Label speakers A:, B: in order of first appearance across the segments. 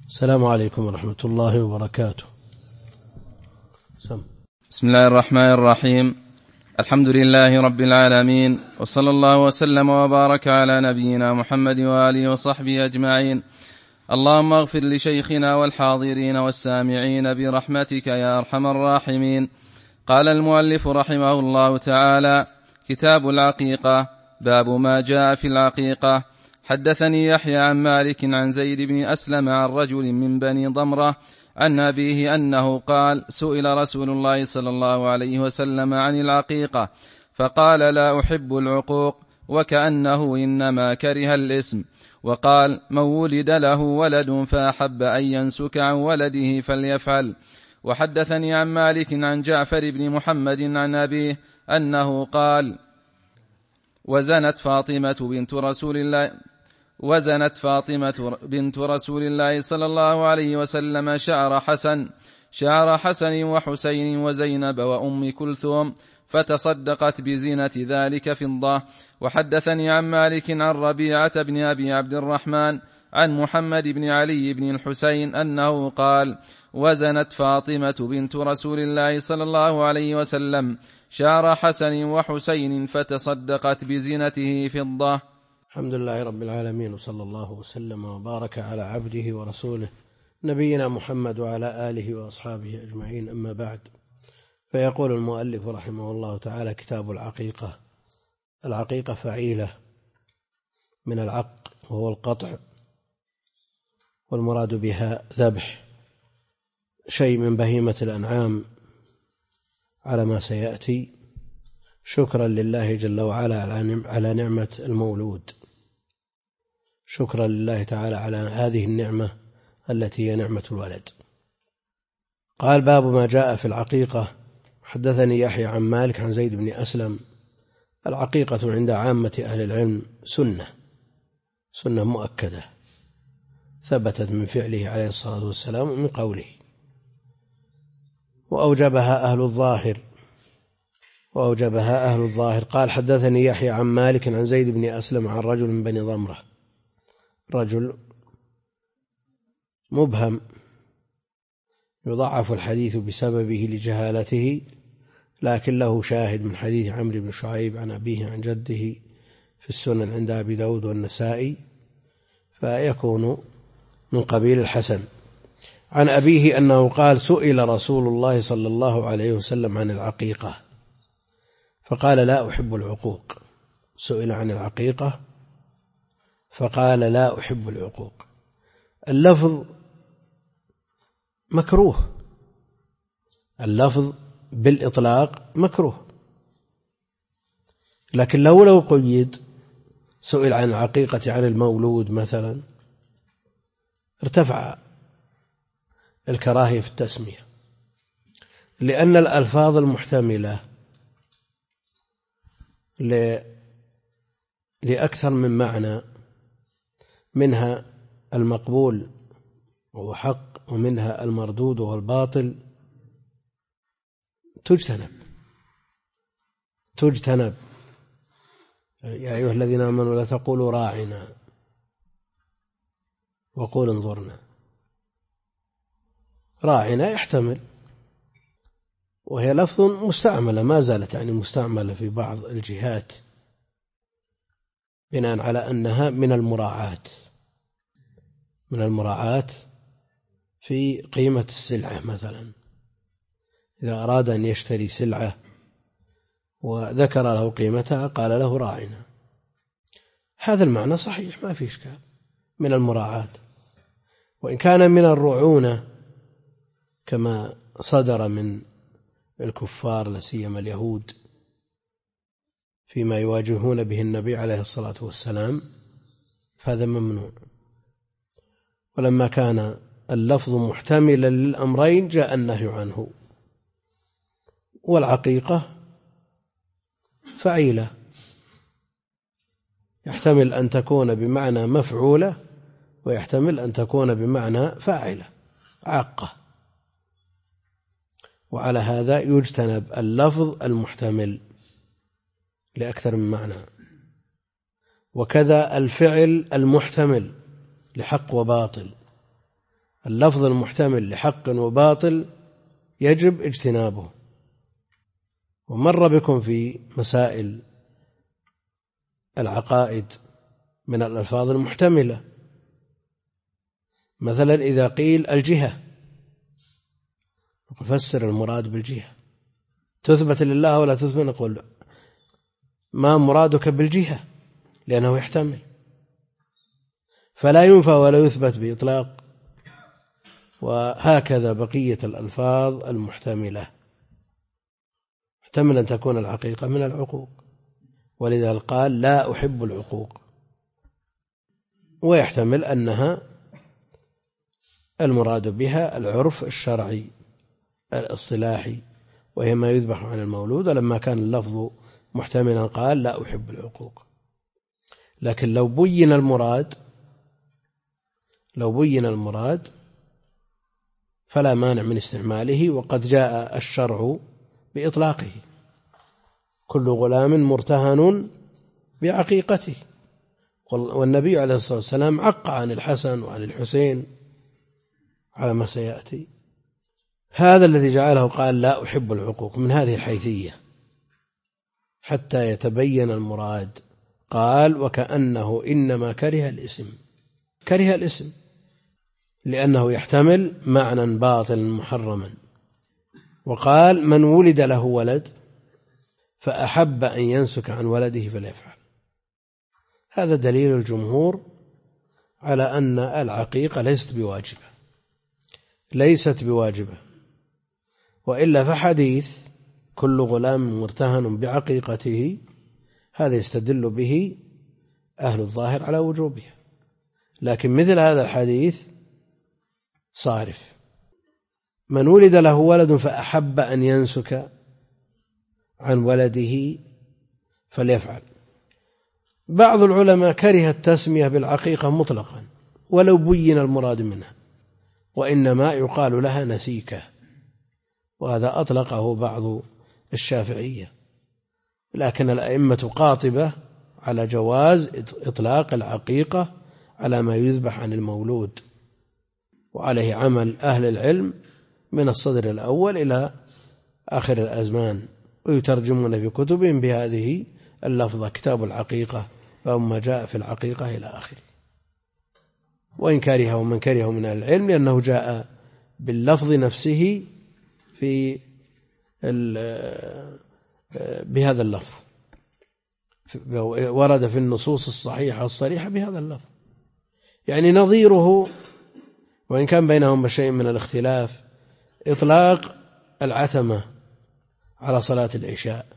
A: السلام عليكم ورحمة الله وبركاته.
B: بسم الله الرحمن الرحيم. الحمد لله رب العالمين، وصلى الله وسلم وبارك على نبينا محمد وآله وصحبه أجمعين. اللهم اغفر لشيخنا والحاضرين والسامعين برحمتك يا أرحم الراحمين. قال المؤلف رحمه الله تعالى: كتاب العقيقة. باب ما جاء في العقيقة. حدثني يحيى عن مالك عن زيد بن أسلم عن رجل من بني ضمرة عن أبيه أنه قال: سئل رسول الله صلى الله عليه وسلم عن العقيقة فقال: لا أحب العقوق، وكأنه إنما كره الاسم، وقال: من ولد له ولد فأحب أن ينسك عن ولده فليفعل. وحدثني عن مالك عن جعفر بن محمد عن أبيه أنه قال: وزنت فاطمة بنت رسول الله صلى الله عليه وسلم شعر حسن وحسين وزينب وأم كلثوم، فتصدقت بزينة ذلك فضة. وحدثني عن مالك عن ربيعة بن أبي عبد الرحمن عن محمد بن علي بن الحسين أنه قال: وزنت فاطمة بنت رسول الله صلى الله عليه وسلم شعر حسن وحسين فتصدقت بزينته فضة.
A: الحمد لله رب العالمين، وصلى الله وسلم وبارك على عبده ورسوله نبينا محمد وعلى آله وأصحابه أجمعين، أما بعد. فيقول المؤلف رحمه الله تعالى: كتاب العقيقة. العقيقة فعيلة من العق وهو القطع، والمراد بها ذبح شيء من بهيمة الأنعام على ما سيأتي، شكرا لله جل وعلا على نعمة المولود، شكرا لله تعالى على هذه النعمة التي هي نعمة الولد. قال: باب ما جاء في العقيقة. حدثني يحيى عن مالك عن زيد بن أسلم. العقيقة عند عامة أهل العلم سنة مؤكدة ثبتت من فعله عليه الصلاة والسلام ومن قوله، وأوجبها أهل الظاهر. قال: حدثني يحيى عن مالك عن زيد بن أسلم عن رجل من بني ضمرة، رجل مبهم يضعف الحديث بسببه لجهالته، لكن له شاهد من حديث عمرو بن شعيب عن أبيه عن جده في السنن عند أبي داود والنسائي، فيكون من قبيل الحسن. عن أبيه أنه قال: سئل رسول الله صلى الله عليه وسلم عن العقيقة فقال: لا أحب العقوق. سئل عن العقيقة فقال: لا أحب العقوق. اللفظ مكروه، اللفظ بالإطلاق مكروه، لكن لو قيد سئل عن العقيقة عن المولود مثلا ارتفع الكراهية في التسمية، لأن الألفاظ المحتملة لأكثر من معنى، منها المقبول وهو حق، ومنها المردود وهو الباطل، تجتنب. يا أيها الذين آمنوا لا تقولوا راعنا وقولوا انظرنا. راعنا يحتمل، وهي لفظ مستعملة، ما زالت يعني مستعملة في بعض الجهات بناء على أنها من المراعاة في قيمة السلعة. مثلا إذا أراد أن يشتري سلعة وذكر له قيمتها قال له راعنا، هذا المعنى صحيح ما في إشكال، من المراعاة. وإن كان من الرعونة كما صدر من الكفار لا سيما اليهود فيما يواجهون به النبي عليه الصلاة والسلام، فهذا ممنوع. ولما كان اللفظ محتملا للأمرين جاء النهي عنه. والعقيقة فعيلة، يحتمل أن تكون بمعنى مفعولة، ويحتمل أن تكون بمعنى فاعلة، عاقة. وعلى هذا يجتنب اللفظ المحتمل لأكثر من معنى، وكذا الفعل المحتمل لحق وباطل. اللفظ المحتمل لحق وباطل يجب اجتنابه. ومر بكم في مسائل العقائد من الألفاظ المحتملة، مثلا إذا قيل الجهة فسر المراد بالجهة، تثبت لله ولا تثبت؟ نقول ما مرادك بالجهة، لأنه يحتمل، فلا ينفى ولا يثبت بإطلاق. وهكذا بقية الألفاظ المحتملة، محتمل أن تكون العقيقة من العقوق، ولذا قال لا أحب العقوق، ويحتمل أنها المراد بها العرف الشرعي الاصطلاحي، وهي ما يذبح عن المولود، ولما كان اللفظ محتملا قال لا أحب العقوق. لكن لو بين المراد فلا مانع من استعماله، وقد جاء الشرع بإطلاقه: كل غلام مرتهن بعقيقته. والنبي عليه الصلاة والسلام عق عن الحسن وعن الحسين على ما سيأتي. هذا الذي جعله قال لا أحب العقوق من هذه الحيثية حتى يتبين المراد. قال وكأنه إنما كره الاسم لأنه يحتمل معنى باطل محرما. وقال من ولد له ولد فأحب أن ينسك عن ولده فليفعل. هذا دليل الجمهور على أن العقيقة ليست بواجبة، وإلا فحديث كل غلام مرتهن بعقيقته هذا يستدل به أهل الظاهر على وجوبها، لكن مثل هذا الحديث صارف: من ولد له ولد فأحب أن ينسك عن ولده فليفعل. بعض العلماء كره التسمية بالعقيقة مطلقا ولو بين المراد منها، وإنما يقال لها نسيكة، وهذا أطلقه بعض الشافعية، لكن الأئمة قاطبة على جواز إطلاق العقيقة على ما يذبح عن المولود، وعليه عمل أهل العلم من الصدر الأول إلى آخر الأزمان، ويترجمون في كتبهم بهذه اللفظة: كتاب العقيقة فما جاء في العقيقة إلى آخره. وإن كرهه من كرهه من العلم لأنه جاء باللفظ نفسه بهذا اللفظ، ورد في النصوص الصحيحة الصريحة بهذا اللفظ. يعني نظيره، وإن كان بينهم شيء من الاختلاف، إطلاق العتمة على صلاة العشاء،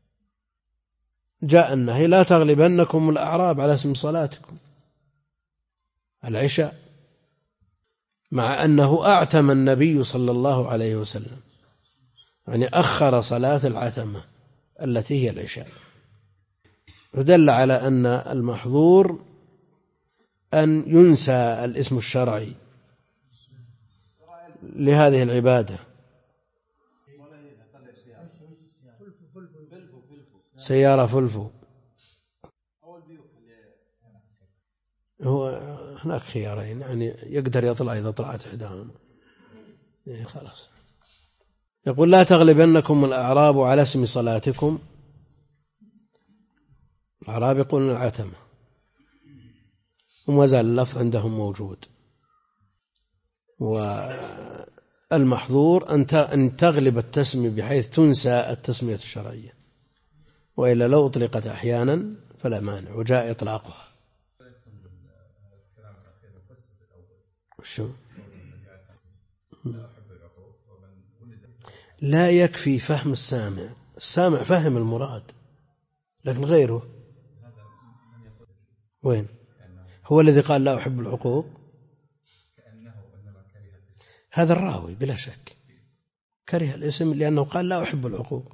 A: جاء النهي: لا تغلبنكم الأعراب على اسم صلاتكم العشاء، مع أنه أعتم النبي صلى الله عليه وسلم، يعني أخر صلاة العتمة التي هي العشاء، فدل على أن المحظور أن ينسى الاسم الشرعي لهذه العبادة. سيارة فلفو، هو هناك خيارين، يعني يقدر يطلع إذا طلعت إحداهم خلاص. يقول: لا تغلبنكم الأعراب على اسم صلاتكم. الأعراب يقولون العتمة، وما زال اللفظ عندهم موجود. والمحظور أن تغلب التسمية بحيث تنسى التسمية الشرعية، وإلا لو أطلقت أحيانا فلا مانع، وجاء إطلاقها. لا يكفي فهم السامع فهم المراد، لكن غيره وين؟ هو الذي قال لا أحب العقوق، هذا الراوي بلا شك كره الاسم لأنه قال لا أحب العقوق.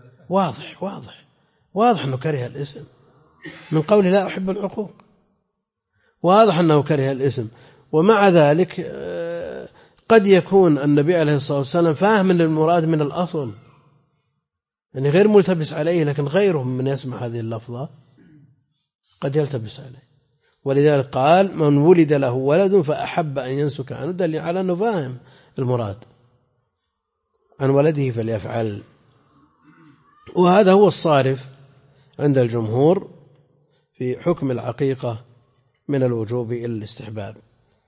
A: واضح أنه كره الاسم من قوله لا أحب العقوق، واضح أنه كره الاسم. ومع ذلك قد يكون النبي عليه الصلاة والسلام فاهم المراد من الأصل، يعني غير ملتبس عليه، لكن غيرهم من يسمع هذه اللفظة قد يلتبس عليه. ولذلك قال من ولد له ولد فأحب أن ينسك عنه، دل على أنه فاهم المراد، عن ولده فليفعل. وهذا هو الصارف عند الجمهور في حكم العقيقة من الوجوب إلى الاستحباب.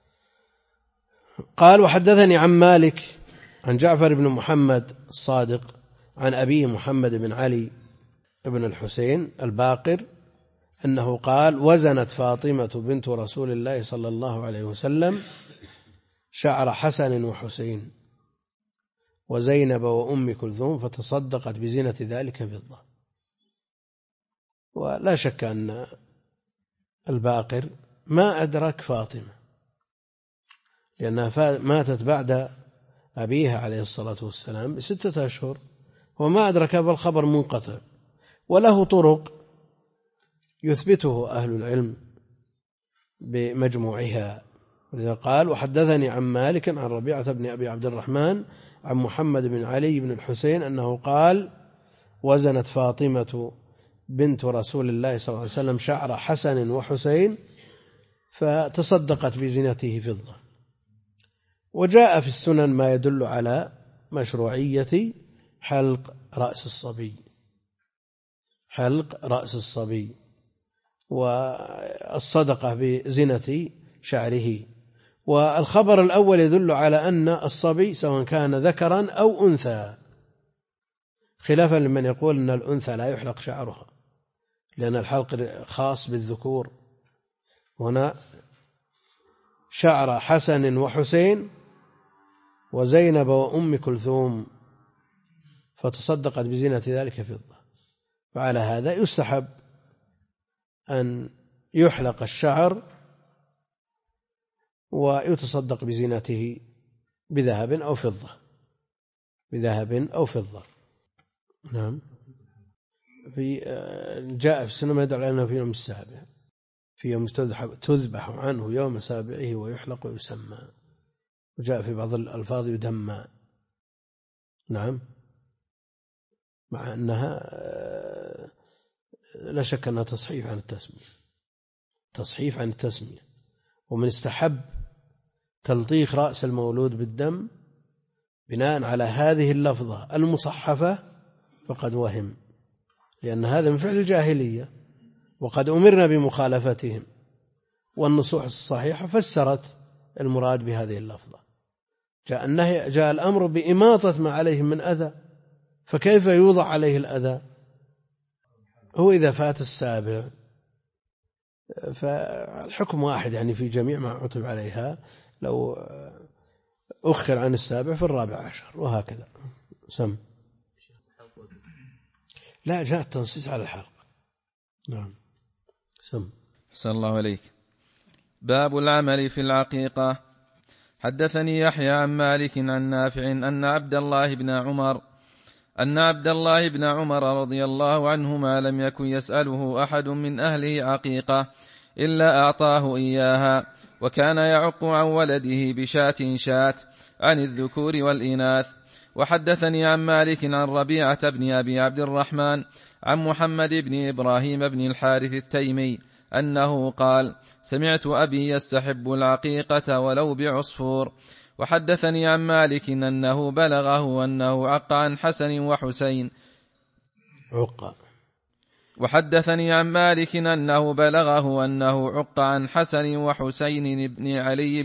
A: قال وحدثني عن مالك عن جعفر بن محمد الصادق عن أبيه محمد بن علي بن الحسين الباقر أنه قال وزنت فاطمة بنت رسول الله صلى الله عليه وسلم شعر حسن وحسين وزينب وأم كلثوم فتصدقت بزينة ذلك فضة. ولا شك أن الباقر ما أدرك فاطمة لأنها ماتت بعد أبيها عليه الصلاة والسلام ب6 أشهر، وما أدرك بالخبر منقطع، وله طرق يثبته أهل العلم بمجموعها. ولذا قال وحدثني عن مالك عن ربيعة بن أبي عبد الرحمن عن محمد بن علي بن الحسين أنه قال وزنت فاطمة بنت رسول الله صلى الله عليه وسلم شعر حسن وحسين فتصدقت بزينته فضة. وجاء في السنن ما يدل على مشروعية حلق رأس الصبي، حلق رأس الصبي والصدقة بزينة شعره. والخبر الأول يدل على أن الصبي سواء كان ذكرا أو أنثى، خلافا لمن يقول أن الأنثى لا يحلق شعرها لأن الحلق خاص بالذكور. هنا شعر حسن وحسين وزينب وأم كلثوم فتصدقت بزينة ذلك فضة. فعلى هذا يستحب أن يحلق الشعر ويتصدق بزينته بذهب أو فضة، بذهب أو فضة. نعم. جاء في السنة ما يدل على أنه في يوم السابع، في يوم تذبح عنه يوم سابعه ويحلق ويسمى. وجاء في بعض الألفاظ يدمى. نعم، مع أنها لا شك أنها تصحيف عن التسمية، تصحيف عن التسمية. ومن استحب تلطيخ رأس المولود بالدم بناء على هذه اللفظة المصحفة فقد وهم، لأن هذا من فعل الجاهلية وقد أمرنا بمخالفتهم، والنصوص الصحيحة فسرت المراد بهذه اللفظة. جاء الأمر بإماطة ما عليهم من أذى، فكيف يوضع عليه الأذى؟ هو إذا فات السابع فالحكم واحد يعني في جميع ما عتب عليها، لو أخر عن السابع في 14 وهكذا. سم لا، جاء التنصيص على الحلق. نعم. سم.
B: أحسن الله عليك. باب العمل في العقيقة. حدثني يحيى عن مالك عن نافع أن عبد الله بن عمر رضي الله عنهما لم يكن يسأله أحد من أهله عقيقة إلا أعطاه إياها، وكان يعق عن ولده بشاة عن الذكور والإناث. وحدثني عن مالك عن ربيعة بن أبي عبد الرحمن عن محمد بن إبراهيم بن الحارث التيمي أنه قال سمعت أبي يستحب العقيقة ولو بعصفور. وحدثني عن مالك أنه بلغه أنه عق عن حسن وحسين وحدثني عن مالك أنه بلغه أنه عق عن حسن وحسين ابن علي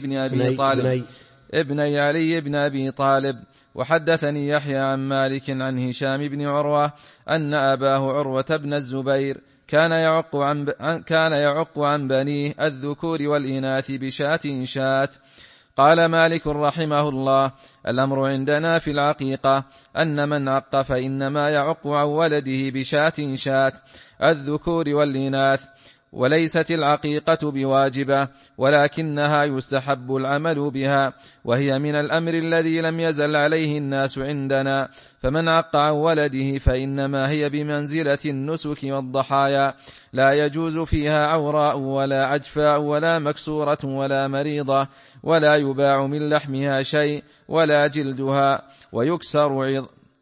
B: بن أبي طالب وحدثني يحيى عن مالك عن هشام بن عروة أن أباه عروة بن الزبير كان يعق عن بنيه الذكور والإناث بشاة. قال مالك رحمه الله الأمر عندنا في العقيقة أن من عق فإنما يعق عن ولده بشاة الذكور والإناث، وليست العقيقة بواجبة ولكنها يستحب العمل بها، وهي من الأمر الذي لم يزل عليه الناس عندنا. فمن عق عن ولده فإنما هي بمنزلة النسك والضحايا، لا يجوز فيها عوراء ولا عجفاء ولا مكسورة ولا مريضة، ولا يباع من لحمها شيء ولا جلدها،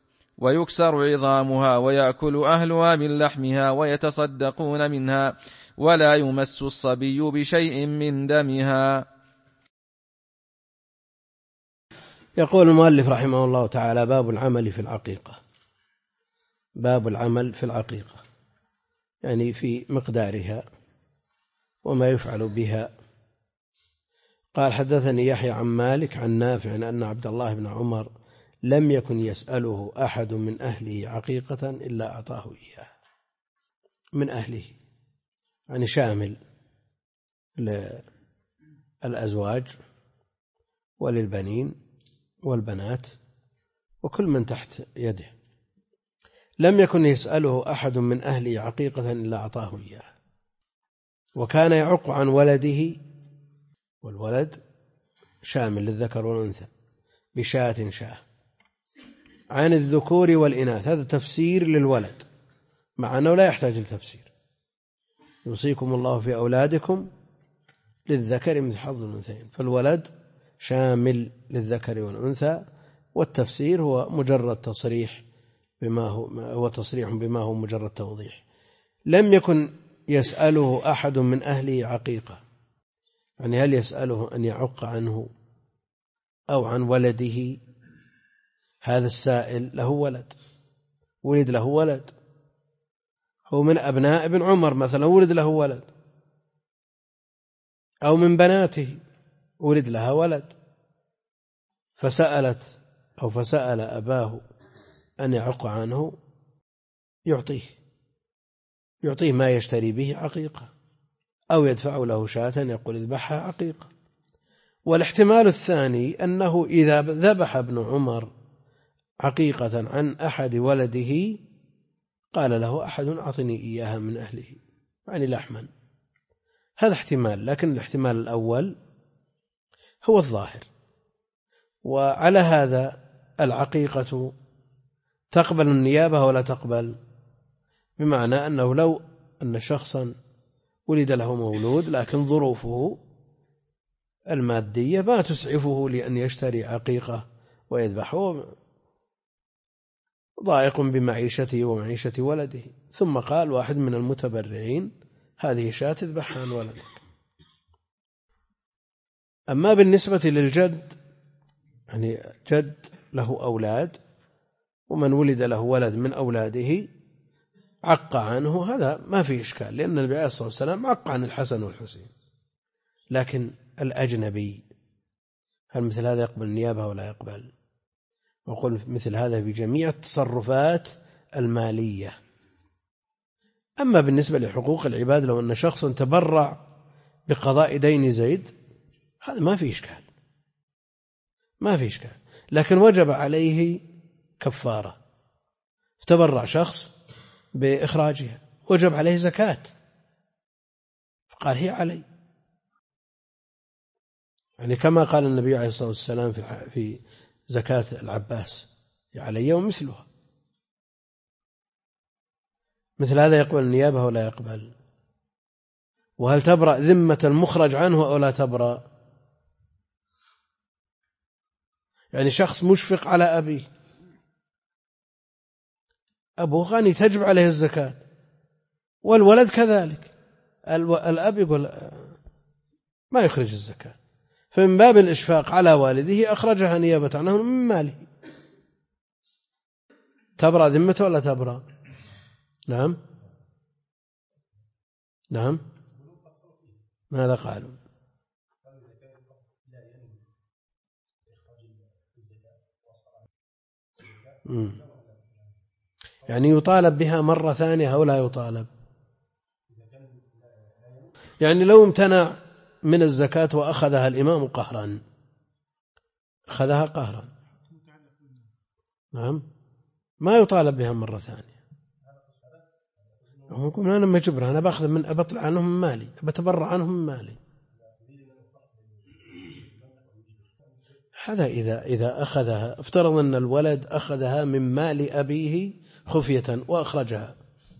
B: ويكسر عظامها ويأكل أهلها من لحمها ويتصدقون منها، ولا يمس الصبي بشيء من دمها.
A: يقول المؤلف رحمه الله تعالى: باب العمل في العقيقة. باب العمل في العقيقة يعني في مقدارها وما يفعل بها. قال: حدثني يحيى عن مالك عن نافع أن عبد الله بن عمر لم يكن يسأله أحد من أهله عقيقة إلا أعطاه إياه. من أهله يعني شامل للأزواج وللبنين والبنات وكل من تحت يده. لم يكن يسأله أحد من أهله عقيقة إلا أعطاه إياه. وكان يعق عن ولده، والولد شامل للذكر والأنثى، بشاة شاة، عن الذكور والإناث. هذا تفسير للولد مع أنه لا يحتاج لتفسير. يوصيكم الله في أولادكم للذكر مثل حظ الأنثيين، فالولد شامل للذكر والأنثى، والتفسير هو مجرد تصريح بما هو مجرد توضيح. لم يكن يسأله أحد من أهله عقيقة، يعني هل يسأله أن يعق عنه أو عن ولده؟ هذا السائل له ولد، ولد له ولد، هو من أبناء ابن عمر مثلا ولد له ولد، أو من بناته ولد لها ولد، فسأل أباه أن يعق عنه، يعطيه ما يشتري به عقيقة، أو يدفع له شاة يقول اذبحها عقيقة. والاحتمال الثاني أنه إذا ذبح ابن عمر عقيقة عن أحد ولده قال له أحد أعطني إياها من أهله، يعني لحما. هذا احتمال، لكن الاحتمال الأول هو الظاهر. وعلى هذا العقيقة تقبل النيابة ولا تقبل؟ بمعنى أنه لو أن شخصا ولد له مولود لكن ظروفه المادية ما تسعفه لأن يشتري عقيقة ويذبحه، ضائق بمعيشته ومعيشة ولده، ثم قال واحد من المتبرعين هذه شاة تذبحها عن ولدك. أما بالنسبة للجد، يعني جد له أولاد ومن ولد له ولد من أولاده عق عنه، هذا ما فيه إشكال، لأن النبي عليه الصلاة والسلام عق عن الحسن والحسين. لكن الأجنبي هل مثل هذا يقبل النيابة ولا يقبل؟ وقل مثل هذا في جميع التصرفات المالية. أما بالنسبة لحقوق العباد، لو أن شخصا تبرع بقضاء دين زيد هذا ما في إشكال، لكن وجب عليه كفارة. تبرع شخص بإخراجها وجب عليه زكاة، فقال هي علي، يعني كما قال النبي عليه الصلاة والسلام في زكاة العباس هي علي ومثلها. مثل هذا يقبل النيابة ولا يقبل؟ وهل تبرأ ذمة المخرج عنه أو لا تبرأ؟ يعني شخص مشفق على أبيه، أبوه غني تجب عليه الزكاة، والولد كذلك، الأب يقول ما يخرج الزكاة، فمن باب الإشفاق على والده أخرجها نيابة عنه من ماله. تبرأ ذمته ولا تبرأ؟ نعم ماذا قالوا؟ يعني يطالب بها مرة ثانية أو لا يطالب؟ يعني لو امتنع من الزكاة وأخذها الإمام قهرا، أخذها قهرا، نعم، ما يطالب بها مرة ثانية. يقول أنا ما أجبرها، أنا بأخذ من أبطلع عنهم من مالي، بتبرع عنهم من مالي. هذا إذا أخذها، افترض أن الولد أخذها من مال أبيه خفية وأخرجها،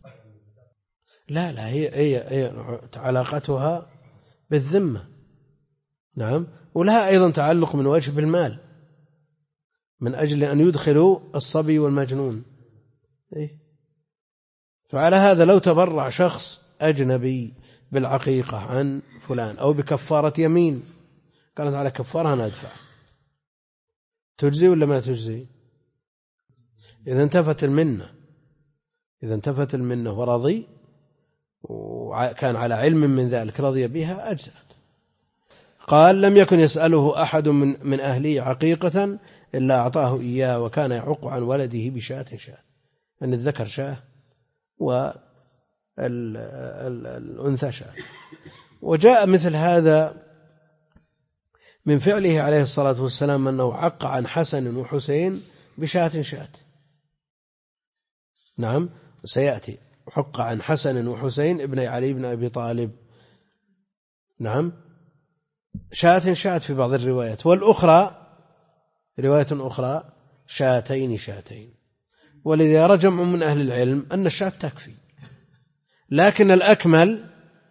A: لا هي علاقتها بالذمة، نعم، ولها أيضا تعلق من وجه بالمال، من أجل أن يدخلوا الصبي والمجنون. فعلى هذا لو تبرع شخص أجنبي بالعقيقة عن فلان أو بكفارة يمين، كانت على كفارة أنا أدفع، تجزي ولا ما تجزي؟ إذا انتفت المنة ورضي وكان على علم من ذلك رضي بها أجزأت. قال: لم يكن يسأله أحد من أهله عقيقة إلا أعطاه إياه، وكان يعق عن ولده بشاة أن الذكر شاة والأنثى شاة. وجاء مثل هذا من فعله عليه الصلاة والسلام أنه عق عن حسن وحسين بشاة. نعم، سيأتي حق عن حسن وحسين ابن علي بن أبي طالب، نعم، شاة في بعض الروايات، والأخرى رواية أخرى شاتين. ولذا يرى جمع من أهل العلم أن الشاة تكفي، لكن الأكمل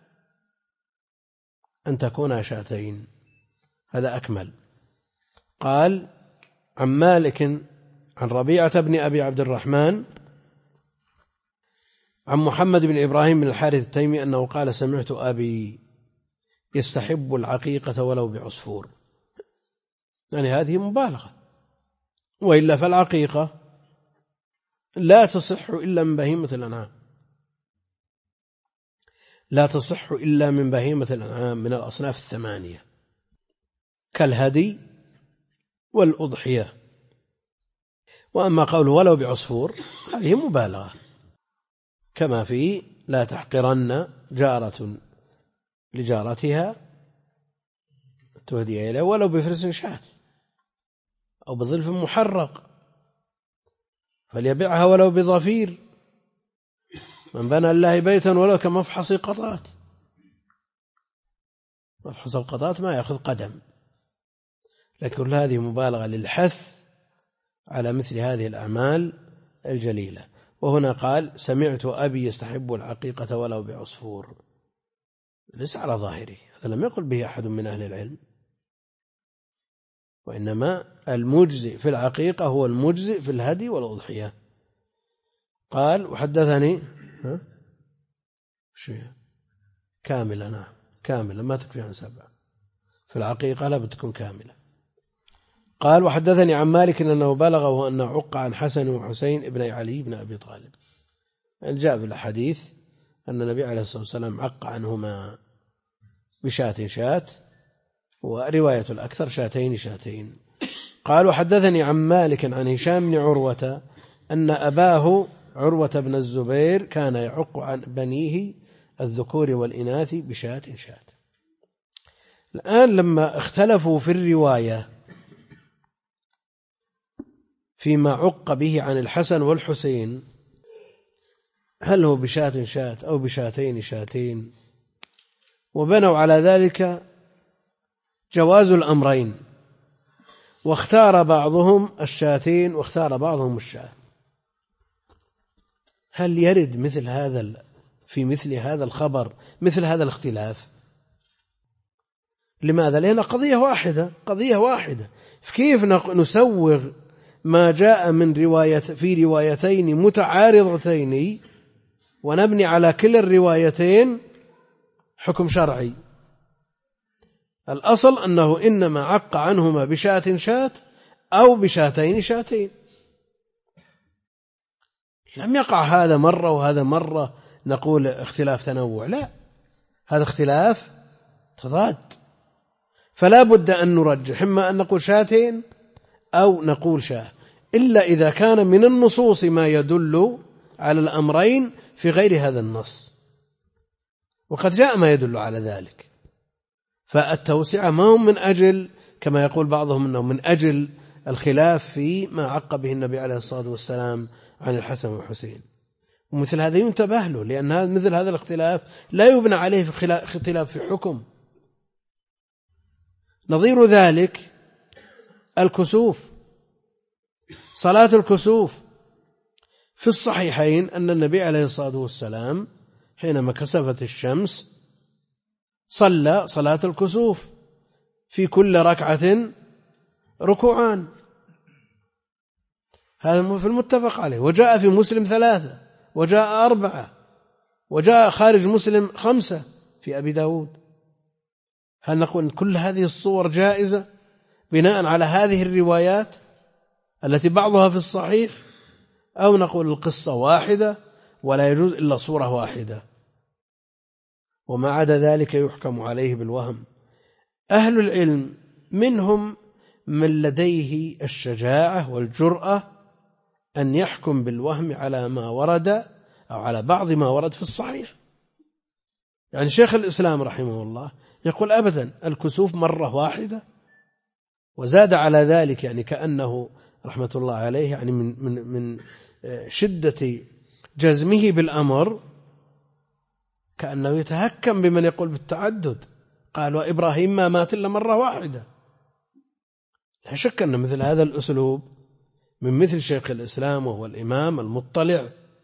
A: أن تكون شاتين، هذا أكمل. قال: عن مالك عن ربيعة بن أبي عبد الرحمن عن محمد بن إبراهيم بن الحارث التيمي أنه قال: سمعت أبي يستحب العقيقة ولو بعصفور. يعني هذه مبالغة، وإلا فالعقيقة لا تصح إلا من بهيمة الأنعام، لا تصح إلا من بهيمة الأنعام من الأصناف الثمانية كالهدي والأضحية. وأما قوله ولو بعصفور هذه مبالغة، كما في لا تحقرن جارة لجارتها تهدي إليه ولو بفرس شاة أو بظلف محرق فليبيعها ولو بضفير، من بنى الله بيتا ولو كمفحص قطات. مفحص القطات ما يأخذ قدم، لكن هذه مبالغة للحث على مثل هذه الأعمال الجليلة. وهنا قال: سمعت أبي يستحب العقيقة ولو بعصفور، ليس على ظاهره، هذا لم يقل به أحد من أهل العلم، وإنما المجزئ في العقيقة هو المجزئ في الهدي والأضحية. قال: وحدثني كاملة، نعم كاملة، ما تكفي عن 7 في العقيقة، لا بتكون كاملة. قال: وحدثني عن مالك أنه بلغه أنه عق عن حسن وحسين ابن علي بن أبي طالب. جاء في الحديث أن النبي عليه الصلاة والسلام عق عنهما بشاة، ورواية الأكثر شاتين. قال: وحدثني عن مالك عن هشام بن عروة أن أباه عروة بن الزبير كان يعق عن بنيه الذكور والإناث بشاة. الآن لما اختلفوا في الرواية فيما عق به عن الحسن والحسين، هل هو بشاة أو بشاتين، وبنوا على ذلك جواز الأمرين، واختار بعضهم الشاتين واختار بعضهم الشاة. هل يرد مثل هذا في مثل هذا الخبر مثل هذا الاختلاف؟ لماذا؟ لأن قضية واحدة، كيف نسوغ ما جاء من في روايتين متعارضتين ونبني على كلا الروايتين حكم شرعي؟ الأصل أنه إنما عق عنهما بشاة أو بشاتين. لم يقع هذا مرة وهذا مرة نقول اختلاف تنوع، لا، هذا اختلاف تضاد، فلا بد أن نرجح، إما أن نقول شاتين أو نقول شاة، إلا إذا كان من النصوص ما يدل على الأمرين في غير هذا النص، وقد جاء ما يدل على ذلك. فالتوسعة ما هم من أجل كما يقول بعضهم أنه من أجل الخلاف في ما عق به النبي عليه الصلاة والسلام عن الحسن والحسين، ومثل هذا ينتبه له، لأن مثل هذا الاختلاف لا يبنى عليه في اختلاف في حكم. نظير ذلك الكسوف، صلاة الكسوف في الصحيحين أن النبي عليه الصلاة والسلام حينما كسفت الشمس صلى صلاة الكسوف في كل ركعة ركوعان، هذا في المتفق عليه. وجاء في مسلم 3، وجاء 4، وجاء خارج مسلم 5، في أبي داود. هل نقول أن كل هذه الصور جائزة بناء على هذه الروايات التي بعضها في الصحيح، أو نقول القصة واحدة ولا يجوز إلا صورة واحدة وما عدا ذلك يحكم عليه بالوهم؟ أهل العلم منهم من لديه الشجاعة والجرأة أن يحكم بالوهم على ما ورد أو على بعض ما ورد في الصحيح. يعني شيخ الإسلام رحمه الله يقول أبدا الكسوف مرة واحدة، وزاد على ذلك يعني كأنه رحمة الله عليه يعني من شدة جزمه بالأمر كأنه يتهكم بمن يقول بالتعدد. قال وإبراهيم ما مات إلا مرة واحدة. لا شك أن مثل هذا الأسلوب من مثل شيخ الإسلام وهو الإمام المطلع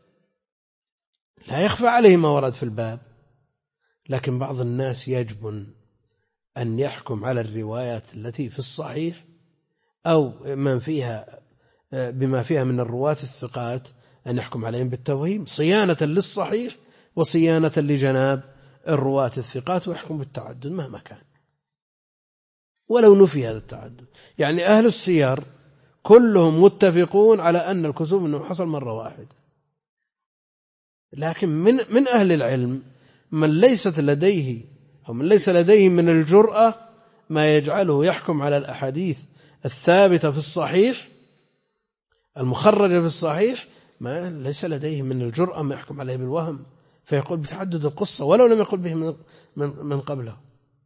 A: لا يخفى عليه ما ورد في الباب، لكن بعض الناس يجبن أن يحكم على الروايات التي في الصحيح أو من فيها بما فيها من الرواة الثقات أن يحكم عليهم بالتوهيم صيانة للصحيح وصيانة لجناب الرواة الثقات، ويحكم بالتعدد مهما كان ولو نفي هذا التعدد. يعني أهل السير كلهم متفقون على أن الكسوف أنه حصل مرة واحدة، لكن من أهل العلم من ليست لديه أو من ليس لديه من الجرأة ما يجعله يحكم على الأحاديث الثابتة في الصحيح المخرجة في الصحيح، ما ليس لديه من الجرأة ما يحكم عليه بالوهم فيقول بتعدد القصة ولو لم يقل به من قبله.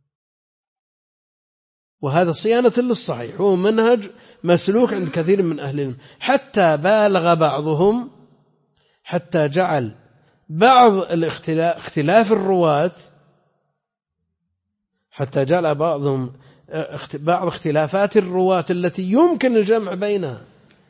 A: وهذا صيانة للصحيح، هو منهج مسلوك عند كثير من أهل العلم، حتى بالغ بعضهم حتى جعل بعض اختلاف الرواة، حتى جعل بعضهم بعض اختلافات الرواة التي يمكن الجمع بينها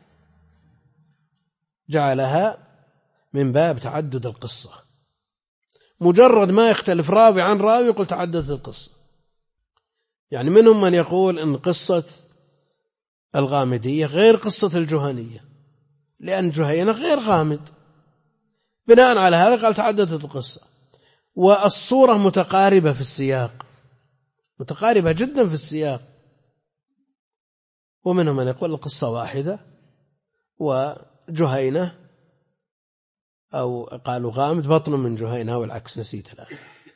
A: جعلها من باب تعدد القصة. مجرد ما يختلف راوي عن راوي يقول تعددت القصة. يعني منهم من يقول إن قصة الغامدية غير قصة الجهنية لأن جهينة غير غامد، بناء على هذا قال تعددت القصة، والصورة متقاربة في السياق، متقاربة جدا في السياق. ومنهم من يقول القصة واحدة وجهينة أو قالوا غامد بطن من جهينة والعكس نسيت الآن.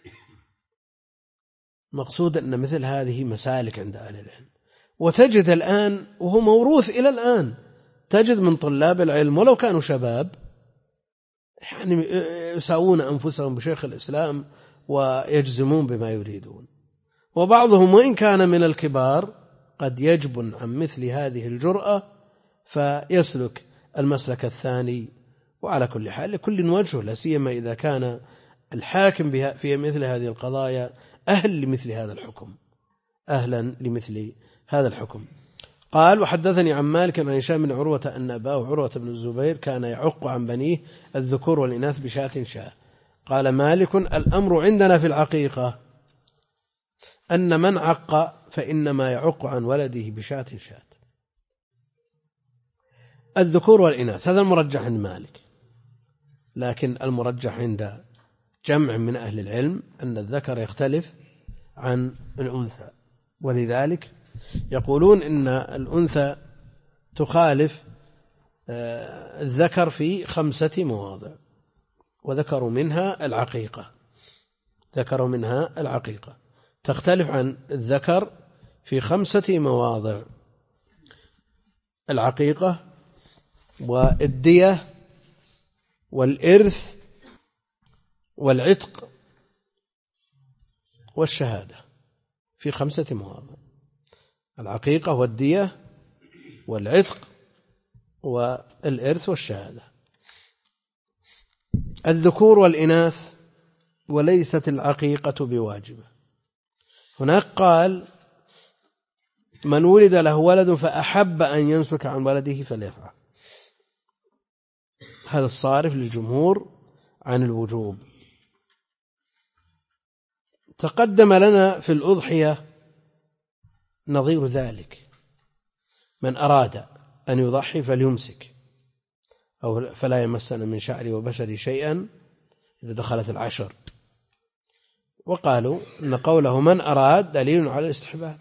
A: مقصود أن مثل هذه مسالك عند أهل العلم، وتجد الآن وهو موروث إلى الآن، تجد من طلاب العلم ولو كانوا شباب يعني يساوون أنفسهم بشيخ الإسلام ويجزمون بما يريدون، وبعضهم وإن كان من الكبار قد يجبن عن مثل هذه الجرأة فيسلك المسلك الثاني. وعلى كل حال لكل وجه، لا سيما إذا كان الحاكم في مثل هذه القضايا أهل لمثل هذا الحكم، أهلا لمثل هذا الحكم. قال وحدثني عن مالك عن هشام بن عروة أن أباه عروة بن الزبير كان يعق عن بنيه الذكور والإناث بشاة شاة. قال مالك الأمر عندنا في العقيقة أن من عق فإنما يعق عن ولده بشاة شاة. الذكور والإناث هذا المرجح عند مالك، لكن المرجح عند جمع من أهل العلم أن الذكر يختلف عن الأنثى، ولذلك يقولون إن الأنثى تخالف الذكر في 5 مواضع، وذكروا منها العقيقة، ذكروا منها العقيقة تختلف عن الذكر في 5 مواضع: العقيقة والدية والإرث والعتق والشهادة، في 5 مواضع: العقيقة والدية والعتق والإرث والشهادة. الذكور والإناث وليست العقيقة بواجبة. هناك قال من ولد له ولد فأحب أن ينسك عن ولده فليفعل، هذا الصارف للجمهور عن الوجوب. تقدم لنا في الأضحية نظير ذلك: من أراد أن يضحي فليمسك أو فلا يمسن من شعري وبشري شيئا إذا دخلت 10، وقالوا إن قوله من أراد دليل على الاستحباب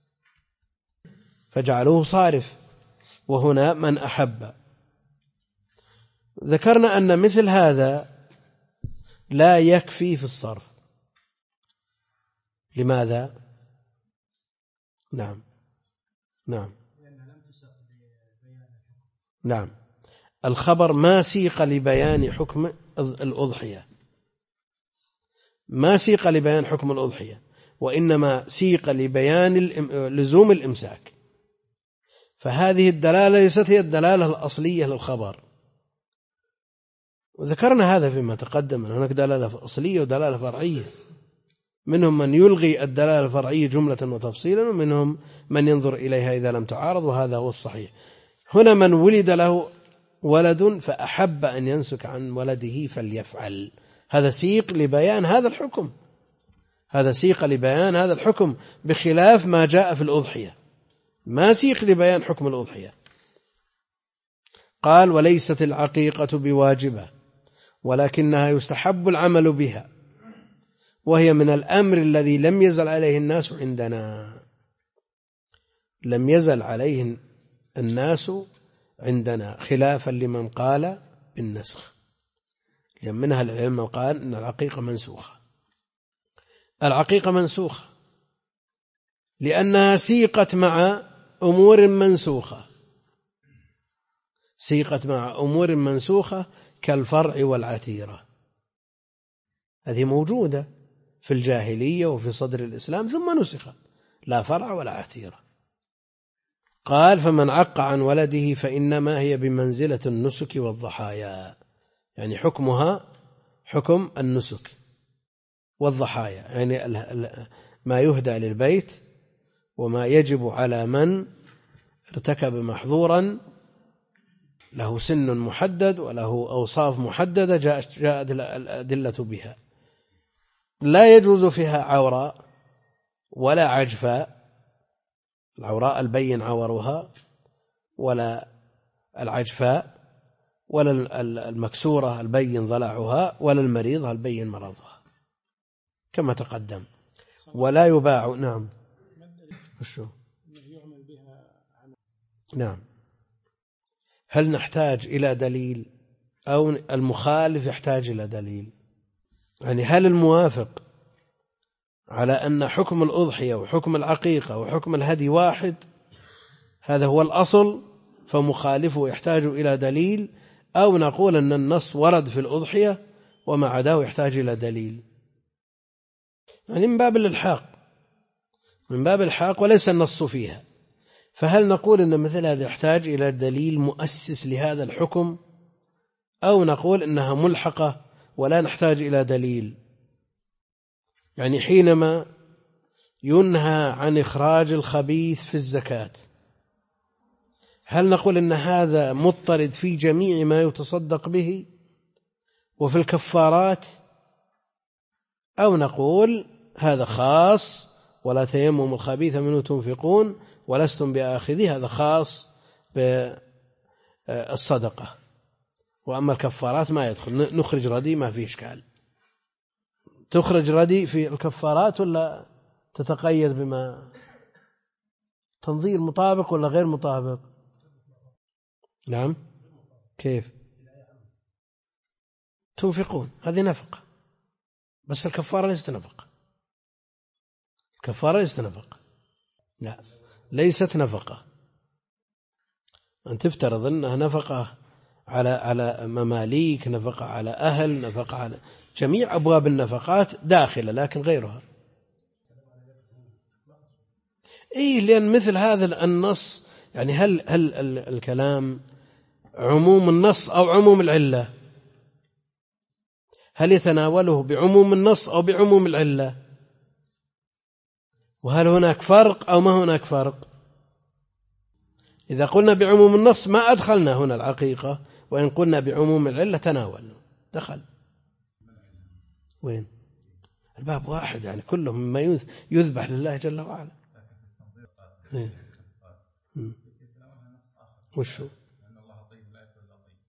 A: فجعلوه صارف، وهنا من أحب. ذكرنا أن مثل هذا لا يكفي في الصرف. لماذا؟ نعم الخبر ما سيق لبيان حكم الأضحية، ما سيق لبيان حكم الأضحية، وإنما سيق لبيان لزوم الإمساك. فهذه الدلالة ليست هي الدلالة الأصلية للخبر، وذكرنا هذا فيما تقدم، أن هناك دلالة أصلية ودلالة فرعية. منهم من يلغي الدلالة الفرعية جملة وتفصيلا، ومنهم من ينظر إليها إذا لم تعارض، وهذا هو الصحيح. هنا من ولد له ولد فأحب أن ينسك عن ولده فليفعل، هذا سيق لبيان هذا الحكم، هذا سيق لبيان هذا الحكم، بخلاف ما جاء في الأضحية، ما سيق لبيان حكم الأضحية. قال وليست العقيقة بواجبة ولكنها يستحب العمل بها، وهي من الأمر الذي لم يزل عليه الناس عندنا، لم يزل عليه الناس عندنا، خلافا لمن قال بالنسخ، لأن منها العلم قال أن العقيقة منسوخة. العقيقة منسوخة لأنها سيقت مع أمور منسوخة، سيقت مع أمور منسوخة كالفرع والعتيرة، هذه موجودة في الجاهلية وفي صدر الإسلام ثم نسخت، لا فرع ولا عتيرة. قال فمن عق عن ولده فإنما هي بمنزلة النسك والضحايا، يعني حكمها حكم النسك والضحايا، يعني ما يهدى للبيت وما يجب على من ارتكب محظورا له سن محدد وله أوصاف محددة جاءت الأدلة بها. لا يجوز فيها عوراء ولا عجفاء، العوراء البين عورها، ولا العجفاء، ولا المكسورة البين ضلعها، ولا المريضة البين مرضها كما تقدم. ولا يباع. نعم نعم. هل نحتاج إلى دليل أو المخالف يحتاج إلى دليل؟ يعني هل الموافق على أن حكم الأضحية وحكم العقيقة وحكم الهدي واحد، هذا هو الأصل، فمخالفه يحتاج إلى دليل، أو نقول أن النص ورد في الأضحية وما عداه يحتاج إلى دليل؟ يعني من باب الإلحاق، من باب الحاق وليس النص فيها. فهل نقول أن مثل هذا يحتاج إلى دليل مؤسس لهذا الحكم، أو نقول أنها ملحقة ولا نحتاج إلى دليل؟ يعني حينما ينهى عن إخراج الخبيث في الزكاة، هل نقول أن هذا مضطرد في جميع ما يتصدق به وفي الكفارات، أو نقول هذا خاص ولا تيمموا الخبيث منه تنفقون ولستم بآخذه، هذا خاص بالصدقة، وأما الكفارات ما يدخل، نخرج ردي ما فيه إشكال. تخرج ردي في الكفارات ولا تتقيد بما تنظير مطابق ولا غير مطابق؟ نعم. كيف تنفقون؟ هذه نفقة، بس الكفارة ليست نفقة، الكفارة ليست نفقة، لا ليست نفقة. أن تفترض أنها نفقة على مماليك، نفقة على أهل، نفقة على جميع أبواب النفقات داخلة، لكن غيرها لأن مثل هذا النص، يعني هل الكلام عموم النص أو عموم العلة؟ هل يتناوله بعموم النص أو بعموم العلة؟ وهل هناك فرق أو ما هناك فرق؟ إذا قلنا بعموم النص ما أدخلنا هنا العقيقة، وإن قلنا بعموم العلة تناول دخل. وين الباب واحد، يعني كله مما يذبح لله جل وعلا. وشو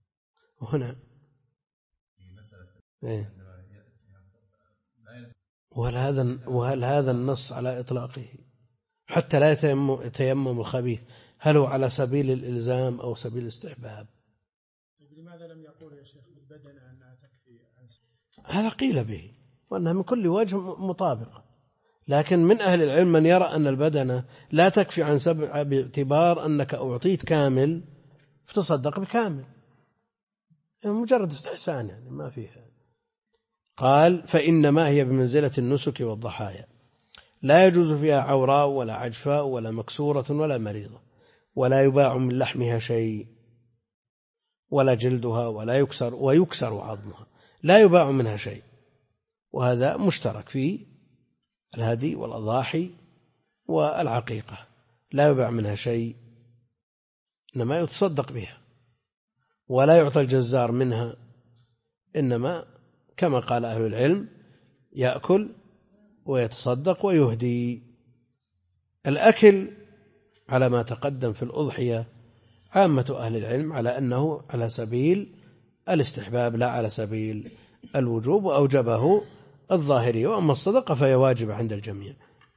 A: وهنا وهل هذا النص على إطلاقه حتى لا يتيمم الخبيث، هل هو على سبيل الإلزام أو سبيل الاستحباب؟
C: لماذا لم يقول يا شيخ بالبدنة أنها تكفي عن
A: هذا قيل به وأنها من كل وجه مطابقة، لكن من أهل العلم من يرى أن البدنة لا تكفي عن سبع باعتبار أنك أعطيت كامل فتصدق بكامل، يعني مجرد استحسان يعني ما فيها. قال فإنما هي بمنزلة النسك والضحايا، لا يجوز فيها عوراء ولا عجفاء ولا مكسورة ولا مريضة، ولا يباع من لحمها شيء ولا جلدها ويكسر عظمها، لا يباع منها شيء، وهذا مشترك في الهدي والأضاحي والعقيقة، لا يباع منها شيء إنما يتصدق بها، ولا يعطى الجزار منها، إنما كما قال أهل العلم يأكل ويتصدق ويهدي. الأكل على ما تقدم في الأضحية عامة أهل العلم على أنه على سبيل الاستحباب لا على سبيل الوجوب، وأوجبه الظاهري، وأما الصدقة فهي واجبة عند الجميع.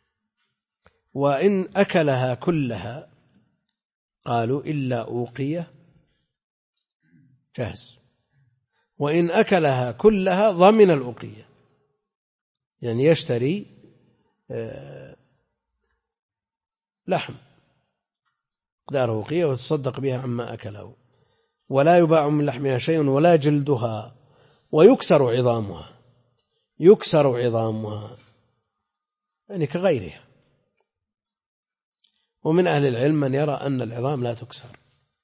A: وإن أكلها كلها قالوا إلا أوقية جاهز، وإن أكلها كلها ضمن الأوقية، يعني يشتري لحم مقدار أوقية وتصدق بها عما أكله، ولا يباع من لحمها شيء ولا جلدها، ويكسر عظامها، يكسر عظامها يعني كغيرها. ومن أهل العلم من يرى أن العظام لا تكسر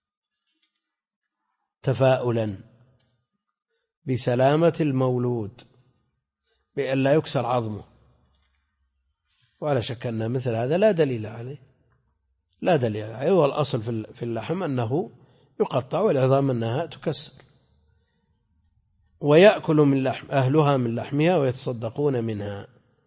A: تفاؤلا بسلامة المولود بأن لا يكسر عظمه، ولا شك أن مثل هذا لا دليل عليه، لا دليل عليه، والأصل في اللحم أنه يقطع والعظام أنها تكسر. ويأكل من لحم أهلها من لحمها ويتصدقون منها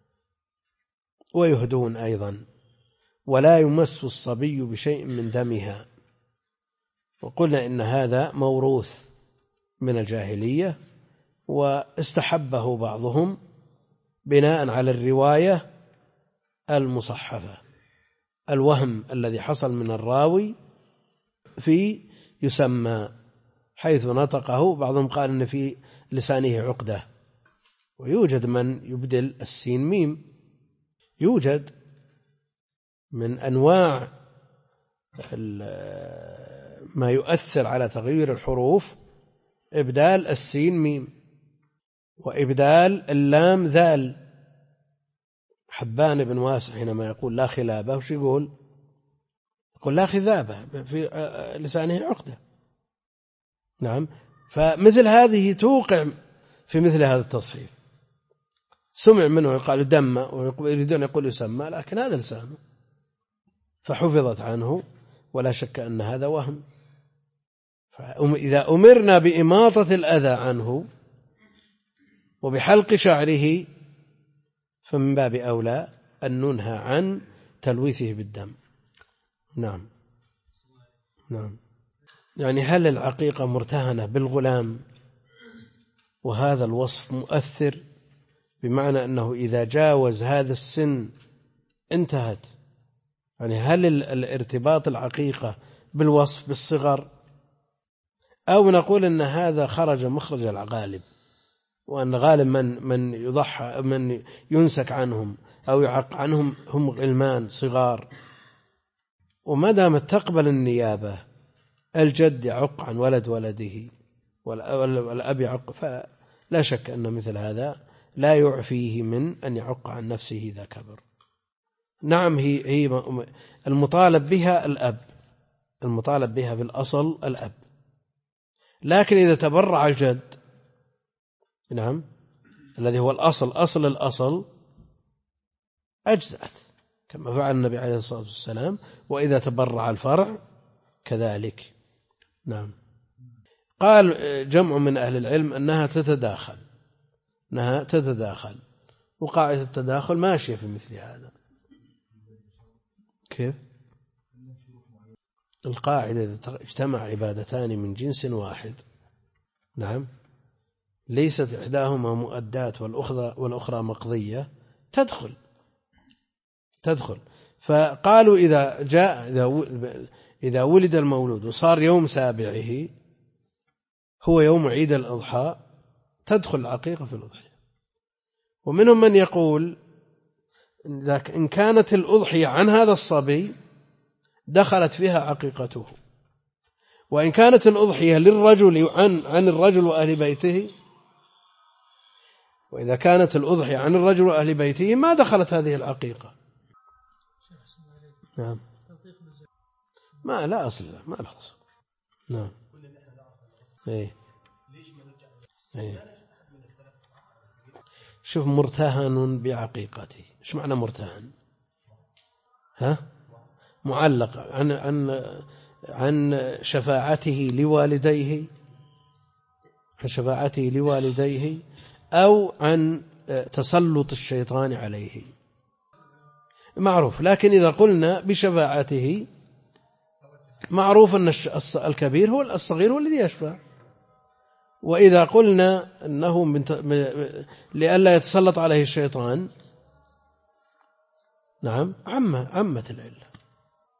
A: ويهدون أيضا، ولا يمس الصبي بشيء من دمها. وقلنا إن هذا موروث من الجاهلية، واستحبه بعضهم بناء على الرواية المصحفة، الوهم الذي حصل من الراوي في يسمى حيث نطقه، بعضهم قال إن في لسانه عقدة، ويوجد من يبدل السين ميم، يوجد من أنواع ما يؤثر على تغيير الحروف إبدال السين ميم، وإبدال اللام ذال. حبان بن واسع حينما يقول لا خلابة وش يقول؟ يقول لا خذابة، في لسانه عقدة. نعم، فمثل هذه توقع في مثل هذا التصحيف. سمع منه يقال دم ويريدون يقول يسمى، لكن هذا لسانه فحفظت عنه، ولا شك أن هذا وهم. فإذا أمرنا بإماطة الأذى عنه وبحلق شعره فمن باب أولى أن ننهى عن تلويثه بالدم. نعم نعم. يعني هل العقيقة مرتهنة بالغلام؟ وهذا الوصف مؤثر، بمعنى أنه إذا جاوز هذا السن انتهت. يعني هل الارتباط العقيقة بالوصف بالصغر، أو نقول أن هذا خرج مخرج الغالب، وأن غالب من يضحى من ينسك عنهم أو يعق عنهم هم غلمان صغار. وما دامت تقبل النيابة، الجد يعق عن ولد ولده والأب يعق، فلا شك أن مثل هذا لا يعفيه من أن يعق عن نفسه إذا كبر. نعم، هي المطالب بها الأب، المطالب بها بالأصل الأب، لكن إذا تبرع الجد، نعم، الذي هو الأصل أصل الأصل، أجزأت كما فعل النبي عليه الصلاة والسلام. وإذا تبرع الفرع كذلك. نعم. قال جمع من أهل العلم أنها تتداخل، وقاعدة التداخل ماشية في مثل هذا. كيف؟ القاعدة إذا اجتمع عبادتان من جنس واحد، نعم، ليست إحداهما مؤدات والأخرى مقضية، تدخل. فقالوا إذا ولد المولود وصار يوم سابعه هو يوم عيد الأضحى تدخل العقيقة في الأضحية. ومنهم من يقول إن كانت الأضحية عن هذا الصبي دخلت فيها عقيقته، وإن كانت الأضحية للرجل عن الرجل وأهل بيته، وإذا كانت الأضحية عن الرجل وأهل بيته ما دخلت هذه العقيقة. نعم ما لا أصل له، ما له أصل. نعم شوف مرتهن بعقيقته، ايش معنى مرتهن؟ معلق عن شفاعته لوالديه أو عن تسلط الشيطان عليه، معروف. لكن إذا قلنا بشفاعته معروف أن الكبير هو الصغير هو الذي يشفع، وإذا قلنا أنه لئلا يتسلط عليه الشيطان نعم عمت العلة.